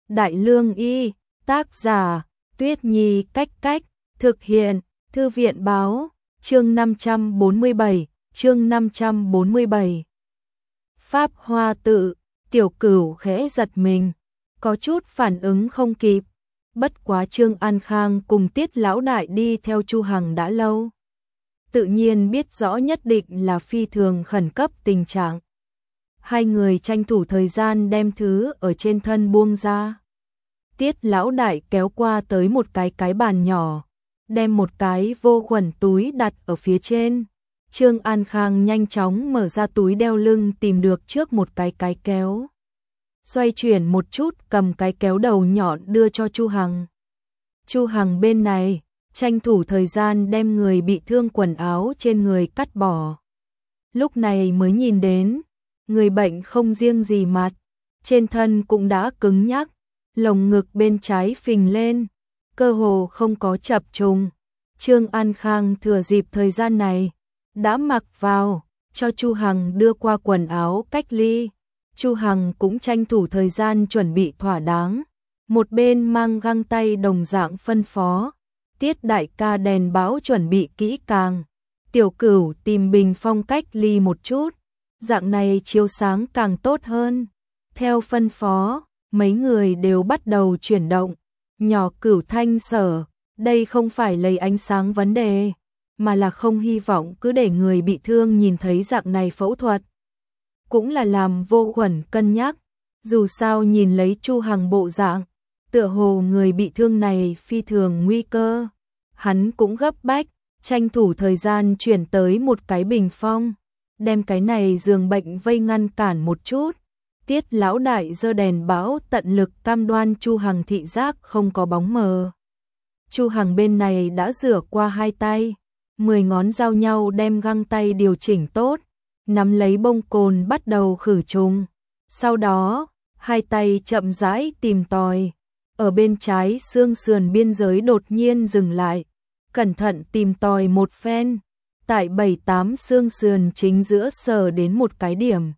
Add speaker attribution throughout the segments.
Speaker 1: Đại Lương Y, tác giả, Tuyết Nhi Cách, thực hiện, Thư viện báo, chương 547. Pháp Hoa Tự, Tiểu Cửu khẽ giật mình, có chút phản ứng không kịp. Bất quá Trương An Khang cùng Tiết lão đại đi theo Chu Hằng đã lâu, tự nhiên biết rõ nhất định là phi thường khẩn cấp tình trạng. Hai người tranh thủ thời gian đem thứ ở trên thân buông ra. Tiết lão đại kéo qua tới một cái bàn nhỏ, đem một cái vô khuẩn túi đặt ở phía trên. Trương An Khang nhanh chóng mở ra túi đeo lưng, tìm được trước một cái kéo. Xoay chuyển một chút, cầm cái kéo đầu nhọn đưa cho Chu Hằng. Chu Hằng bên này tranh thủ thời gian đem người bị thương quần áo trên người cắt bỏ. Lúc này mới nhìn đến, người bệnh không riêng gì mặt, trên thân cũng đã cứng nhắc, lồng ngực bên trái phình lên, cơ hồ không có chập trùng. Trương An Khang thừa dịp thời gian này, đã mặc vào, cho Chu Hằng đưa qua quần áo cách ly. Chu Hằng cũng tranh thủ thời gian chuẩn bị thỏa đáng, một bên mang găng tay đồng dạng phân phó. Tiết đại ca đèn báo chuẩn bị kỹ càng, Tiểu Cửu tìm bình phong cách ly một chút, dạng này chiếu sáng càng tốt hơn. Theo phân phó, mấy người đều bắt đầu chuyển động. Nhỏ Cửu Thanh Sở, đây không phải lấy ánh sáng vấn đề, mà là không hy vọng cứ để người bị thương nhìn thấy dạng này phẫu thuật. Cũng là làm vô khuẩn cân nhắc, dù sao nhìn lấy Chu Hằng bộ dạng, tựa hồ người bị thương này phi thường nguy cơ. Hắn cũng gấp bách, tranh thủ thời gian chuyển tới một cái bình phong, đem cái này giường bệnh vây ngăn cản một chút. Tiết lão đại giơ đèn báo tận lực cam đoan Chu Hằng thị giác không có bóng mờ. Chu Hằng bên này đã rửa qua hai tay, 10 ngón giao nhau đem găng tay điều chỉnh tốt, nắm lấy bông cồn bắt đầu khử trùng. Sau đó, hai tay chậm rãi tìm tòi, ở bên trái xương sườn biên giới đột nhiên dừng lại, cẩn thận tìm tòi một phen, tại 7-8 xương sườn chính giữa sờ đến một cái điểm.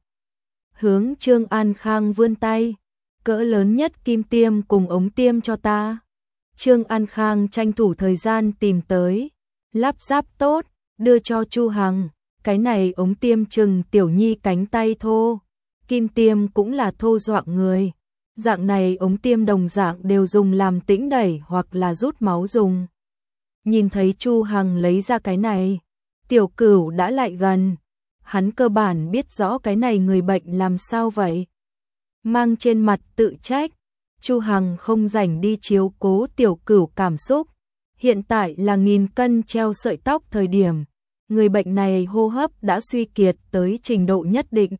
Speaker 1: Hướng Trương An Khang vươn tay, cỡ lớn nhất kim tiêm cùng ống tiêm cho ta. Trương An Khang tranh thủ thời gian tìm tới, lắp ráp tốt, đưa cho Chu Hằng. Cái này ống tiêm chừng tiểu nhi cánh tay thô, kim tiêm cũng là thô doạng người. Dạng này ống tiêm đồng dạng đều dùng làm tĩnh đẩy hoặc là rút máu dùng. Nhìn thấy Chu Hằng lấy ra cái này, Tiểu Cửu đã lại gần. Hắn cơ bản biết rõ cái này người bệnh làm sao vậy. Mang trên mặt tự trách, Chu Hằng không rảnh đi chiếu cố Tiểu Cửu cảm xúc. Hiện tại là 1000 cân treo sợi tóc thời điểm, người bệnh này hô hấp đã suy kiệt tới trình độ nhất định.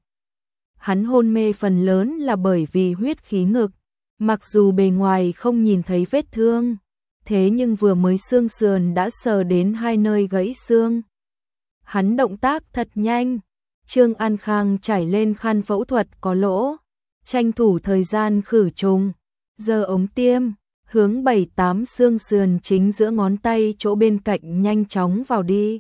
Speaker 1: Hắn hôn mê phần lớn là bởi vì huyết khí ngực, mặc dù bề ngoài không nhìn thấy vết thương, thế nhưng vừa mới xương sườn đã sờ đến hai nơi gãy xương. Hắn động tác thật nhanh, Trương An Khang trải lên khăn phẫu thuật có lỗ, tranh thủ thời gian khử trùng, giơ ống tiêm, hướng 7-8 xương sườn chính giữa ngón tay chỗ bên cạnh nhanh chóng vào đi.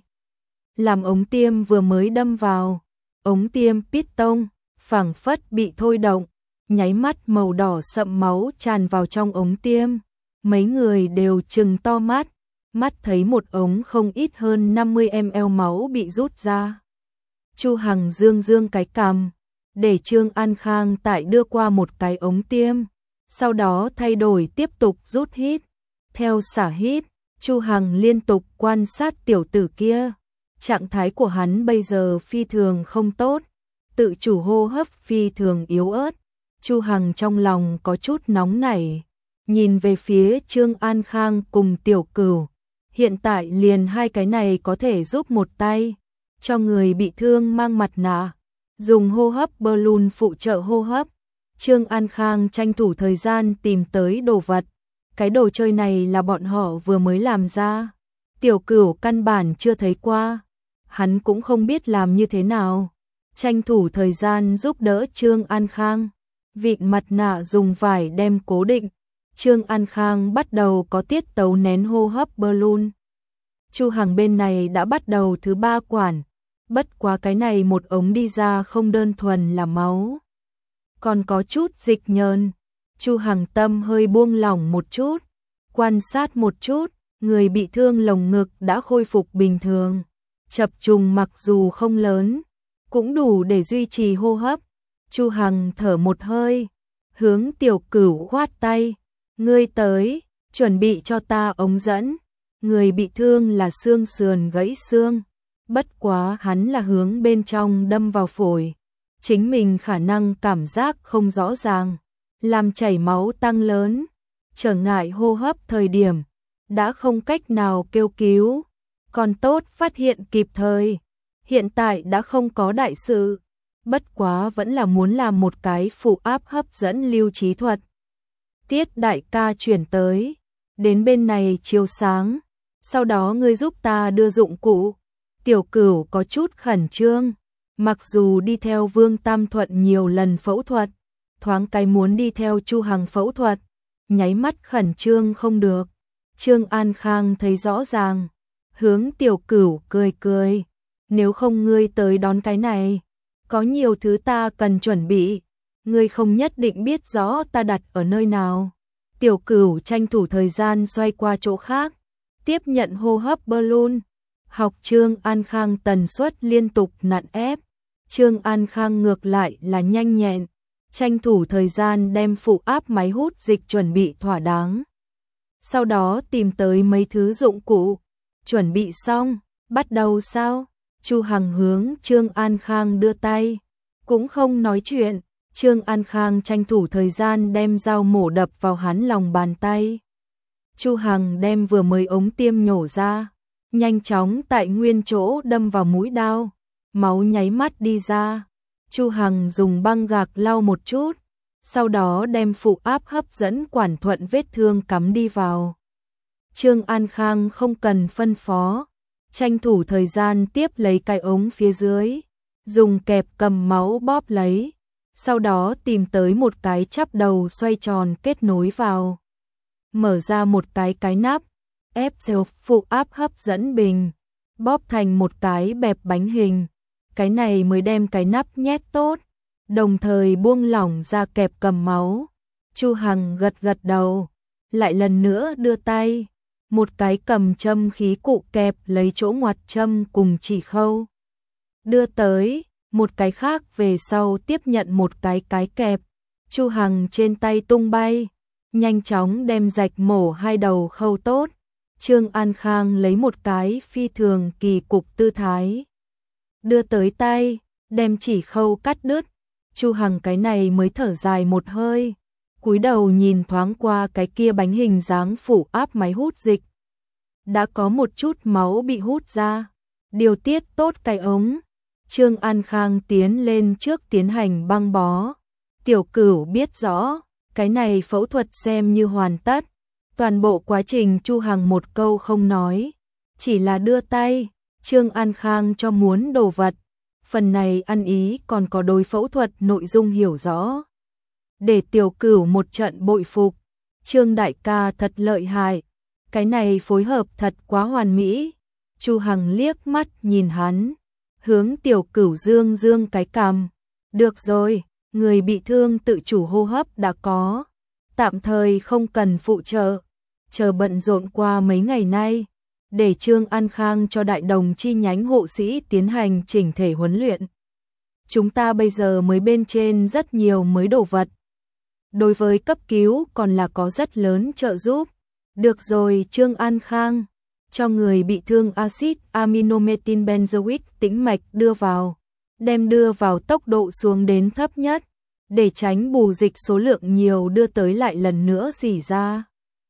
Speaker 1: Làm ống tiêm vừa mới đâm vào, ống tiêm piston phảng phất bị thôi động, nháy mắt màu đỏ sậm máu tràn vào trong ống tiêm. Mấy người đều trừng to mắt, mắt thấy một ống không ít hơn 50 ml máu bị rút ra. Chu Hằng dương cái cằm, để Trương An Khang tại đưa qua một cái ống tiêm, sau đó thay đổi tiếp tục rút hít. Theo xả hít, Chu Hằng liên tục quan sát tiểu tử kia. Trạng thái của hắn bây giờ phi thường không tốt, tự chủ hô hấp phi thường yếu ớt. Chu Hằng trong lòng có chút nóng nảy, nhìn về phía Trương An Khang cùng Tiểu Cửu. Hiện tại liền hai cái này có thể giúp một tay, cho người bị thương mang mặt nạ, dùng hô hấp balloon phụ trợ hô hấp. Trương An Khang tranh thủ thời gian tìm tới đồ vật. Cái đồ chơi này là bọn họ vừa mới làm ra, Tiểu Cửu căn bản chưa thấy qua, hắn cũng không biết làm như thế nào. Tranh thủ thời gian giúp đỡ Trương An Khang, vịn mặt nạ dùng vải đem cố định. Trương An Khang bắt đầu có tiết tấu nén hô hấp balloon. Chu Hằng bên này đã bắt đầu thứ 3 quản, bất quá cái này một ống đi ra không đơn thuần là máu, còn có chút dịch nhờn. Chu Hằng tâm hơi buông lỏng một chút, quan sát một chút, người bị thương lồng ngực đã khôi phục bình thường. Chập trùng mặc dù không lớn, cũng đủ để duy trì hô hấp. Chu Hằng thở một hơi, hướng Tiểu Cửu khoát tay, ngươi tới, chuẩn bị cho ta ống dẫn. Người bị thương là xương sườn gãy xương, bất quá hắn là hướng bên trong đâm vào phổi, chính mình khả năng cảm giác không rõ ràng, làm chảy máu tăng lớn, trở ngại hô hấp thời điểm, đã không cách nào kêu cứu, còn tốt phát hiện kịp thời, hiện tại đã không có đại sự, bất quá vẫn là muốn làm một cái phụ áp hấp dẫn lưu trí thuật. Tiết đại ca chuyển tới, đến bên này chiếu sáng, sau đó ngươi giúp ta đưa dụng cụ. Tiểu Cửu có chút khẩn trương, mặc dù đi theo Vương Tam Thuận nhiều lần phẫu thuật, thoáng cái muốn đi theo Chu Hằng phẫu thuật, nháy mắt khẩn trương không được. Trương An Khang thấy rõ ràng, hướng Tiểu Cửu cười cười, nếu không ngươi tới đón cái này, có nhiều thứ ta cần chuẩn bị, ngươi không nhất định biết rõ ta đặt ở nơi nào. Tiểu Cửu tranh thủ thời gian xoay qua chỗ khác, tiếp nhận hô hấp balloon, học Trương An Khang tần suất liên tục nặn ép. Trương An Khang ngược lại là nhanh nhẹn, tranh thủ thời gian đem phụ áp máy hút dịch chuẩn bị thỏa đáng. Sau đó tìm tới mấy thứ dụng cụ, chuẩn bị xong, bắt đầu sao? Chu Hằng hướng Trương An Khang đưa tay, cũng không nói chuyện, Trương An Khang tranh thủ thời gian đem dao mổ đập vào hắn lòng bàn tay. Chu Hằng đem vừa mới ống tiêm nhổ ra, nhanh chóng tại nguyên chỗ đâm vào mũi đao, máu nháy mắt đi ra. Chu Hằng dùng băng gạc lau một chút, sau đó đem phụ áp hấp dẫn quản thuận vết thương cắm đi vào. Trương An Khang không cần phân phó, tranh thủ thời gian tiếp lấy cái ống phía dưới, dùng kẹp cầm máu bóp lấy, sau đó tìm tới một cái chắp đầu xoay tròn kết nối vào. Mở ra một cái nắp, ép dầu phụ áp hấp dẫn bình, bóp thành một cái bẹp bánh hình. Cái này mới đem cái nắp nhét tốt, đồng thời buông lỏng ra kẹp cầm máu. Chu Hằng gật gật đầu, lại lần nữa đưa tay, một cái cầm châm khí cụ kẹp lấy chỗ ngoặt châm cùng chỉ khâu. Đưa tới, một cái khác về sau tiếp nhận một cái kẹp. Chu Hằng trên tay tung bay, nhanh chóng đem rạch mổ hai đầu khâu tốt. Trương An Khang lấy một cái phi thường kỳ cục tư thái, đưa tới tay, đem chỉ khâu cắt đứt. Chu Hằng cái này mới thở dài một hơi, cúi đầu nhìn thoáng qua cái kia bánh hình dáng phủ áp máy hút dịch. Đã có một chút máu bị hút ra, điều tiết tốt cái ống. Trương An Khang tiến lên trước tiến hành băng bó. Tiểu Cửu biết rõ, cái này phẫu thuật xem như hoàn tất. Toàn bộ quá trình Chu Hằng một câu không nói, chỉ là đưa tay, Trương An Khang cho muốn đồ vật. Phần này ăn ý còn có đối phẫu thuật nội dung hiểu rõ. Để Tiểu Cửu một trận bội phục, Trương đại ca thật lợi hại, cái này phối hợp thật quá hoàn mỹ. Chu Hằng liếc mắt nhìn hắn, hướng Tiểu Cửu dương dương cái cằm. Được rồi, người bị thương tự chủ hô hấp đã có, tạm thời không cần phụ trợ, chờ bận rộn qua mấy ngày nay, để Trương An Khang cho đại đồng chi nhánh hộ sĩ tiến hành chỉnh thể huấn luyện. Chúng ta bây giờ mới bên trên rất nhiều mới đồ vật, đối với cấp cứu còn là có rất lớn trợ giúp. Được rồi Trương An Khang, cho người bị thương axit aminometin benzoic tĩnh mạch đưa vào, đem đưa vào tốc độ xuống đến thấp nhất, để tránh bù dịch số lượng nhiều đưa tới lại lần nữa rỉ ra.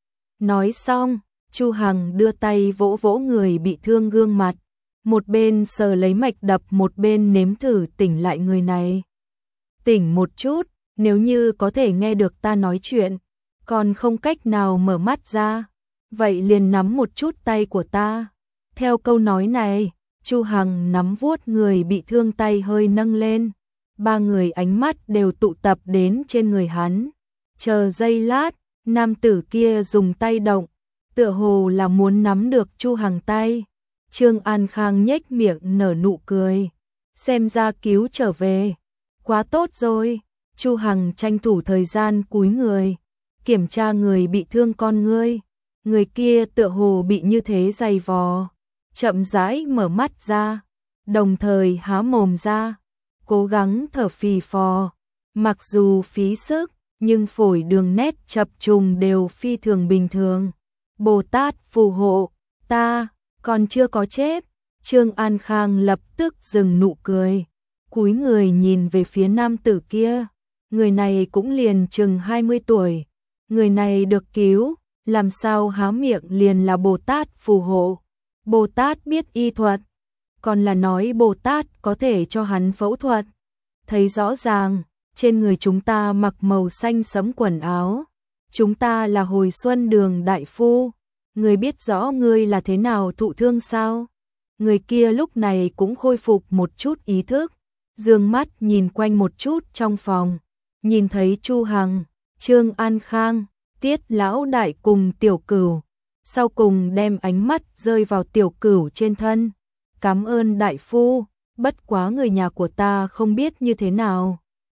Speaker 1: Nói xong, Chu Hằng đưa tay vỗ vỗ người bị thương gương mặt, một bên sờ lấy mạch đập một bên nếm thử tỉnh lại người này. Tỉnh một chút, nếu như có thể nghe được ta nói chuyện, còn không cách nào mở mắt ra, vậy liền nắm một chút tay của ta. Theo câu nói này, Chu Hằng nắm vuốt người bị thương tay hơi nâng lên, ba người ánh mắt đều tụ tập đến trên người hắn. Chờ giây lát, nam tử kia dùng tay động, tựa hồ là muốn nắm được Chu Hằng tay. Trương An Khang nhếch miệng nở nụ cười, xem ra cứu trở về, quá tốt rồi. Chu Hằng tranh thủ thời gian cúi người, kiểm tra người bị thương con ngươi. Người kia tựa hồ bị như thế giày vò, chậm rãi mở mắt ra, đồng thời há mồm ra, cố gắng thở phì phò. Mặc dù phí sức, nhưng phổi đường nét chập trùng đều phi thường bình thường. Bồ Tát phù hộ, ta còn chưa có chết. Trương An Khang lập tức dừng nụ cười, cúi người nhìn về phía nam tử kia. Người này cũng liền chừng 20 tuổi. Người này được cứu, làm sao há miệng liền là Bồ Tát phù hộ. Bồ Tát biết y thuật, còn là nói Bồ Tát có thể cho hắn phẫu thuật. Thấy rõ ràng, trên người chúng ta mặc màu xanh sẫm quần áo. Chúng ta là hồi xuân đường đại phu. Người biết rõ ngươi là thế nào thụ thương sao? Người kia lúc này cũng khôi phục một chút ý thức, dương mắt nhìn quanh một chút trong phòng, nhìn thấy Chu Hằng, Trương An Khang, Tiết lão đại cùng Tiểu Cửu, sau cùng đem ánh mắt rơi vào Tiểu Cửu trên thân. Cảm ơn đại phu, bất quá người nhà của ta không biết như thế nào.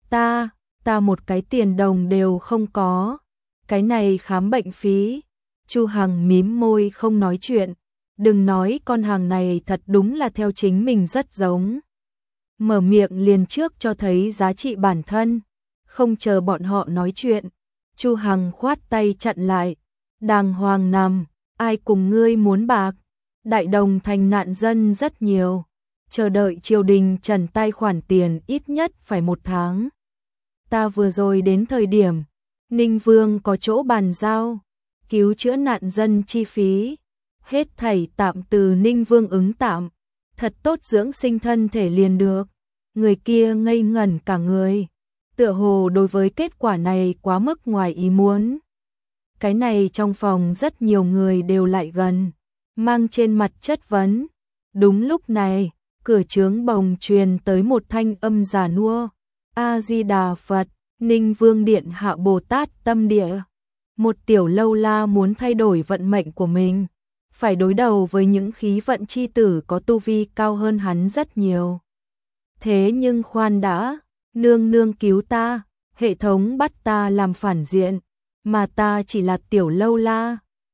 Speaker 1: Ta một cái tiền đồng đều không có. Cái này khám bệnh phí. Chu Hằng mím môi không nói chuyện. Đừng nói con hàng này thật đúng là theo chính mình rất giống. Mở miệng liền trước cho thấy giá trị bản thân. Không chờ bọn họ nói chuyện, Chu Hằng khoát tay chặn lại. Đàng hoàng nằm, ai cùng ngươi muốn bạc? Đại Đồng thành nạn dân rất nhiều. Chờ đợi triều đình trần tay khoản tiền ít nhất phải 1 tháng. Ta vừa rồi đến thời điểm, Ninh Vương có chỗ bàn giao, cứu chữa nạn dân chi phí. Hết thảy tạm từ Ninh Vương ứng tạm, thật tốt dưỡng sinh thân thể liền được. Người kia ngây ngẩn cả người, tựa hồ đối với kết quả này quá mức ngoài ý muốn. Cái này trong phòng rất nhiều người đều lại gần, mang trên mặt chất vấn. Đúng lúc này, cửa trướng bồng truyền tới một thanh âm già nua. A Di Đà Phật, Ninh Vương điện hạ Bồ Tát tâm địa. Một tiểu lâu la muốn thay đổi vận mệnh của mình, phải đối đầu với những khí vận chi tử có tu vi cao hơn hắn rất nhiều. Thế nhưng khoan đã, nương nương cứu ta, hệ thống bắt ta làm phản diện, mà ta chỉ là tiểu lâu la,